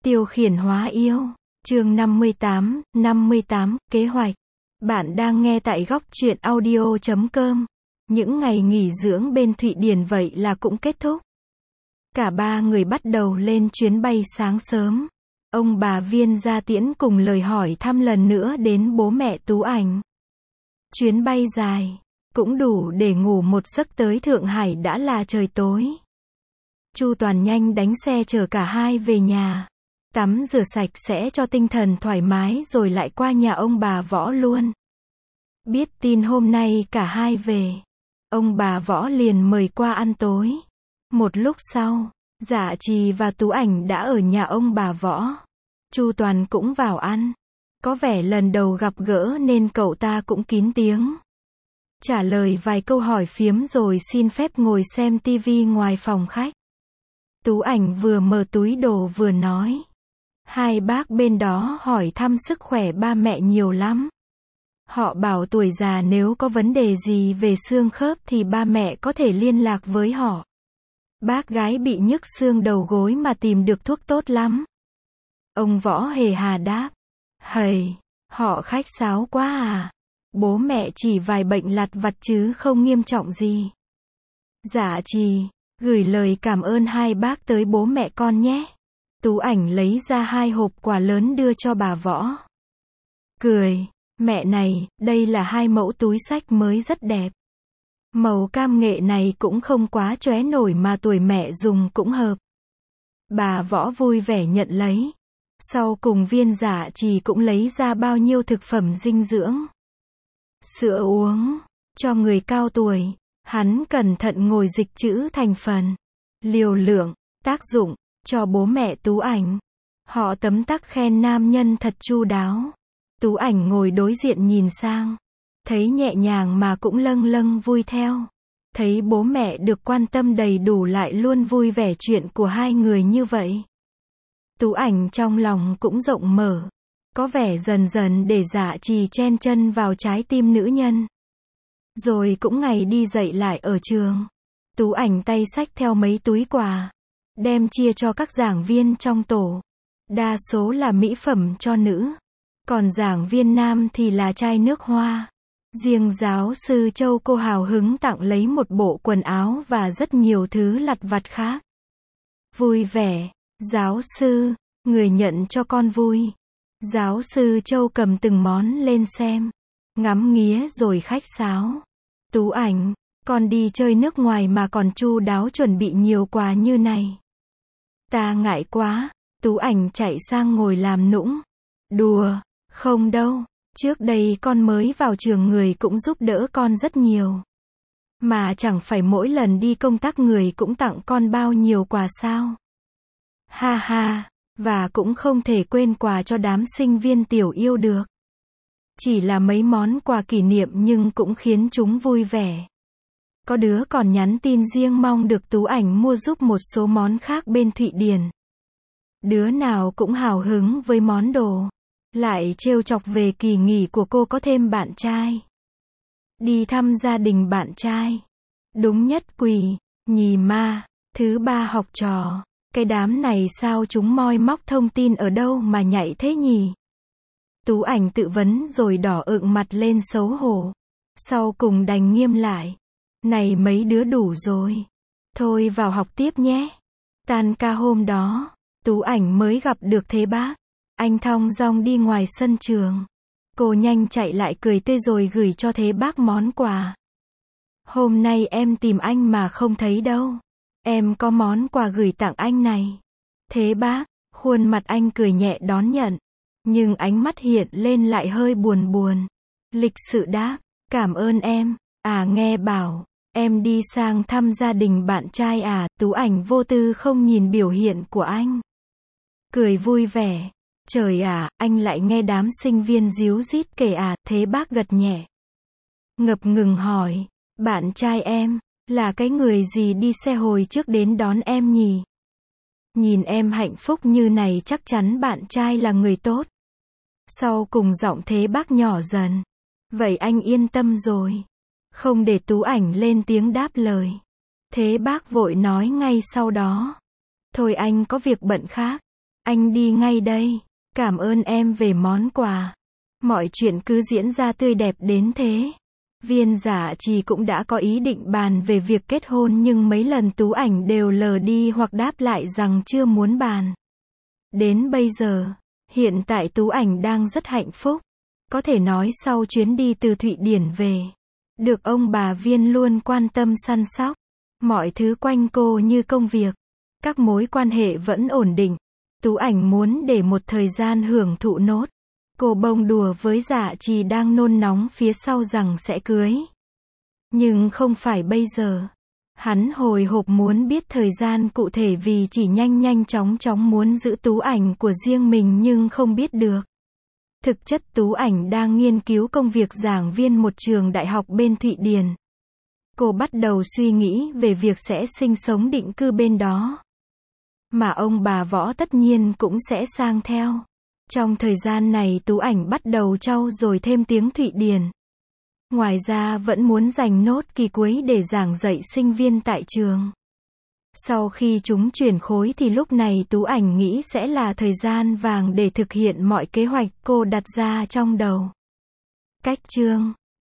Tiêu khiển hóa yêu. Chương 58, kế hoạch. Bạn đang nghe tại góc truyện audio.com. Những ngày nghỉ dưỡng bên Thụy Điển vậy là cũng kết thúc. Cả ba người bắt đầu lên chuyến bay sáng sớm. Ông bà Viên ra tiễn cùng lời hỏi thăm lần nữa đến bố mẹ Tú Ảnh. Chuyến bay dài, cũng đủ để ngủ một giấc tới Thượng Hải đã là trời tối. Chu Toàn nhanh đánh xe chở cả hai về nhà. Tắm rửa sạch sẽ cho tinh thần thoải mái rồi lại qua nhà ông bà Võ luôn. Biết tin hôm nay cả hai về, ông bà Võ liền mời qua ăn tối. Một lúc sau, Dạ Trì và Tú Ảnh đã ở nhà ông bà Võ. Chu Toàn cũng vào ăn. Có vẻ lần đầu gặp gỡ nên cậu ta cũng kín tiếng. Trả lời vài câu hỏi phiếm rồi xin phép ngồi xem tivi ngoài phòng khách. Tú Ảnh vừa mở túi đồ vừa nói. Hai bác bên đó hỏi thăm sức khỏe ba mẹ nhiều lắm. Họ bảo tuổi già nếu có vấn đề gì về xương khớp thì ba mẹ có thể liên lạc với họ. Bác gái bị nhức xương đầu gối mà tìm được thuốc tốt lắm. Ông Võ hề hà đáp. Hầy, họ khách sáo quá à. Bố mẹ chỉ vài bệnh lặt vặt chứ không nghiêm trọng gì. Dạ Trì, gửi lời cảm ơn hai bác tới bố mẹ con nhé. Tú Ảnh lấy ra 2 hộp quà lớn đưa cho bà Võ. Cười, mẹ này, đây là 2 mẫu túi xách mới rất đẹp. Màu cam nghệ này cũng không quá chóe nổi mà tuổi mẹ dùng cũng hợp. Bà Võ vui vẻ nhận lấy. Sau cùng Viên Dạ Trì cũng lấy ra bao nhiêu thực phẩm dinh dưỡng. Sữa uống, cho người cao tuổi. Hắn cẩn thận ngồi dịch chữ thành phần, liều lượng, tác dụng, cho bố mẹ Tú Ảnh. Họ tấm tắc khen nam nhân thật chu đáo. Tú Ảnh ngồi đối diện nhìn sang. Thấy nhẹ nhàng mà cũng lâng lâng vui theo. Thấy bố mẹ được quan tâm đầy đủ lại luôn vui vẻ chuyện của hai người như vậy. Tú Ảnh trong lòng cũng rộng mở. Có vẻ dần dần để Dạ Trì chen chân vào trái tim nữ nhân. Rồi cũng ngày đi dạy lại ở trường. Tú Ảnh tay xách theo mấy túi quà. Đem chia cho các giảng viên trong tổ. Đa số là mỹ phẩm cho nữ. Còn giảng viên nam thì là chai nước hoa. Riêng giáo sư Châu cô hào hứng tặng lấy một bộ quần áo và rất nhiều thứ lặt vặt khác. Vui vẻ, giáo sư, người nhận cho con vui. Giáo sư Châu cầm từng món lên xem. Ngắm nghía rồi khách sáo. Tú Ảnh, con đi chơi nước ngoài mà còn chu đáo chuẩn bị nhiều quà như này. Ta ngại quá. Tú Ảnh chạy sang ngồi làm nũng. Đùa, không đâu. Trước đây con mới vào trường người cũng giúp đỡ con rất nhiều. Mà chẳng phải mỗi lần đi công tác người cũng tặng con bao nhiêu quà sao. Ha ha, và cũng không thể quên quà cho đám sinh viên tiểu yêu được. Chỉ là mấy món quà kỷ niệm nhưng cũng khiến chúng vui vẻ. Có đứa còn nhắn tin riêng mong được Tú Ảnh mua giúp một số món khác bên Thụy Điển. Đứa nào cũng hào hứng với món đồ. Lại trêu chọc về kỳ nghỉ của cô có thêm bạn trai. Đi thăm gia đình bạn trai. Đúng nhất quỷ, nhì ma, thứ ba học trò. Cái đám này sao chúng moi móc thông tin ở đâu mà nhạy thế nhỉ? Tú Ảnh tự vấn rồi đỏ ửng mặt lên xấu hổ. Sau cùng đành nghiêm lại. Này mấy đứa đủ rồi. Thôi vào học tiếp nhé. Tan ca hôm đó, Tú Ảnh mới gặp được Thế Bác. Anh thong dong đi ngoài sân trường. Cô nhanh chạy lại cười tươi rồi gửi cho Thế Bác món quà. Hôm nay em tìm anh mà không thấy đâu. Em có món quà gửi tặng anh này. Thế Bác, khuôn mặt anh cười nhẹ đón nhận. Nhưng ánh mắt hiện lên lại hơi buồn buồn. Lịch sự đáp, cảm ơn em. À nghe bảo, em đi sang thăm gia đình bạn trai à. Tú Ảnh vô tư không nhìn biểu hiện của anh. Cười vui vẻ. Trời à, anh lại nghe đám sinh viên díu dít kể à. Thế Bác gật nhẹ. Ngập ngừng hỏi, bạn trai em, là cái người gì đi xe hồi trước đến đón em nhỉ? Nhìn em hạnh phúc như này chắc chắn bạn trai là người tốt. Sau cùng giọng Thế Bác nhỏ dần. Vậy anh yên tâm rồi. Không để Tú Ảnh lên tiếng đáp lời. Thế Bác vội nói ngay sau đó. Thôi anh có việc bận khác. Anh đi ngay đây. Cảm ơn em về món quà. Mọi chuyện cứ diễn ra tươi đẹp đến thế. Viên Dạ Trì cũng đã có ý định bàn về việc kết hôn nhưng mấy lần Tú Ảnh đều lờ đi hoặc đáp lại rằng chưa muốn bàn. Đến bây giờ, hiện tại Tú Ảnh đang rất hạnh phúc. Có thể nói sau chuyến đi từ Thụy Điển về, được ông bà Viên luôn quan tâm săn sóc. Mọi thứ quanh cô như công việc, các mối quan hệ vẫn ổn định. Tú Ảnh muốn để một thời gian hưởng thụ nốt. Cô bông đùa với Dạ Trì đang nôn nóng phía sau rằng sẽ cưới. Nhưng không phải bây giờ. Hắn hồi hộp muốn biết thời gian cụ thể vì chỉ nhanh chóng muốn giữ Tú Ảnh của riêng mình nhưng không biết được. Thực chất Tú Ảnh đang nghiên cứu công việc giảng viên một trường đại học bên Thụy Điển. Cô bắt đầu suy nghĩ về việc sẽ sinh sống định cư bên đó. Mà ông bà Võ tất nhiên cũng sẽ sang theo. Trong thời gian này Tú Ảnh bắt đầu trau dồi thêm tiếng Thụy Điển. Ngoài ra vẫn muốn dành nốt kỳ cuối để giảng dạy sinh viên tại trường. Sau khi chúng chuyển khối thì lúc này Tú Ảnh nghĩ sẽ là thời gian vàng để thực hiện mọi kế hoạch cô đặt ra trong đầu. Cách chương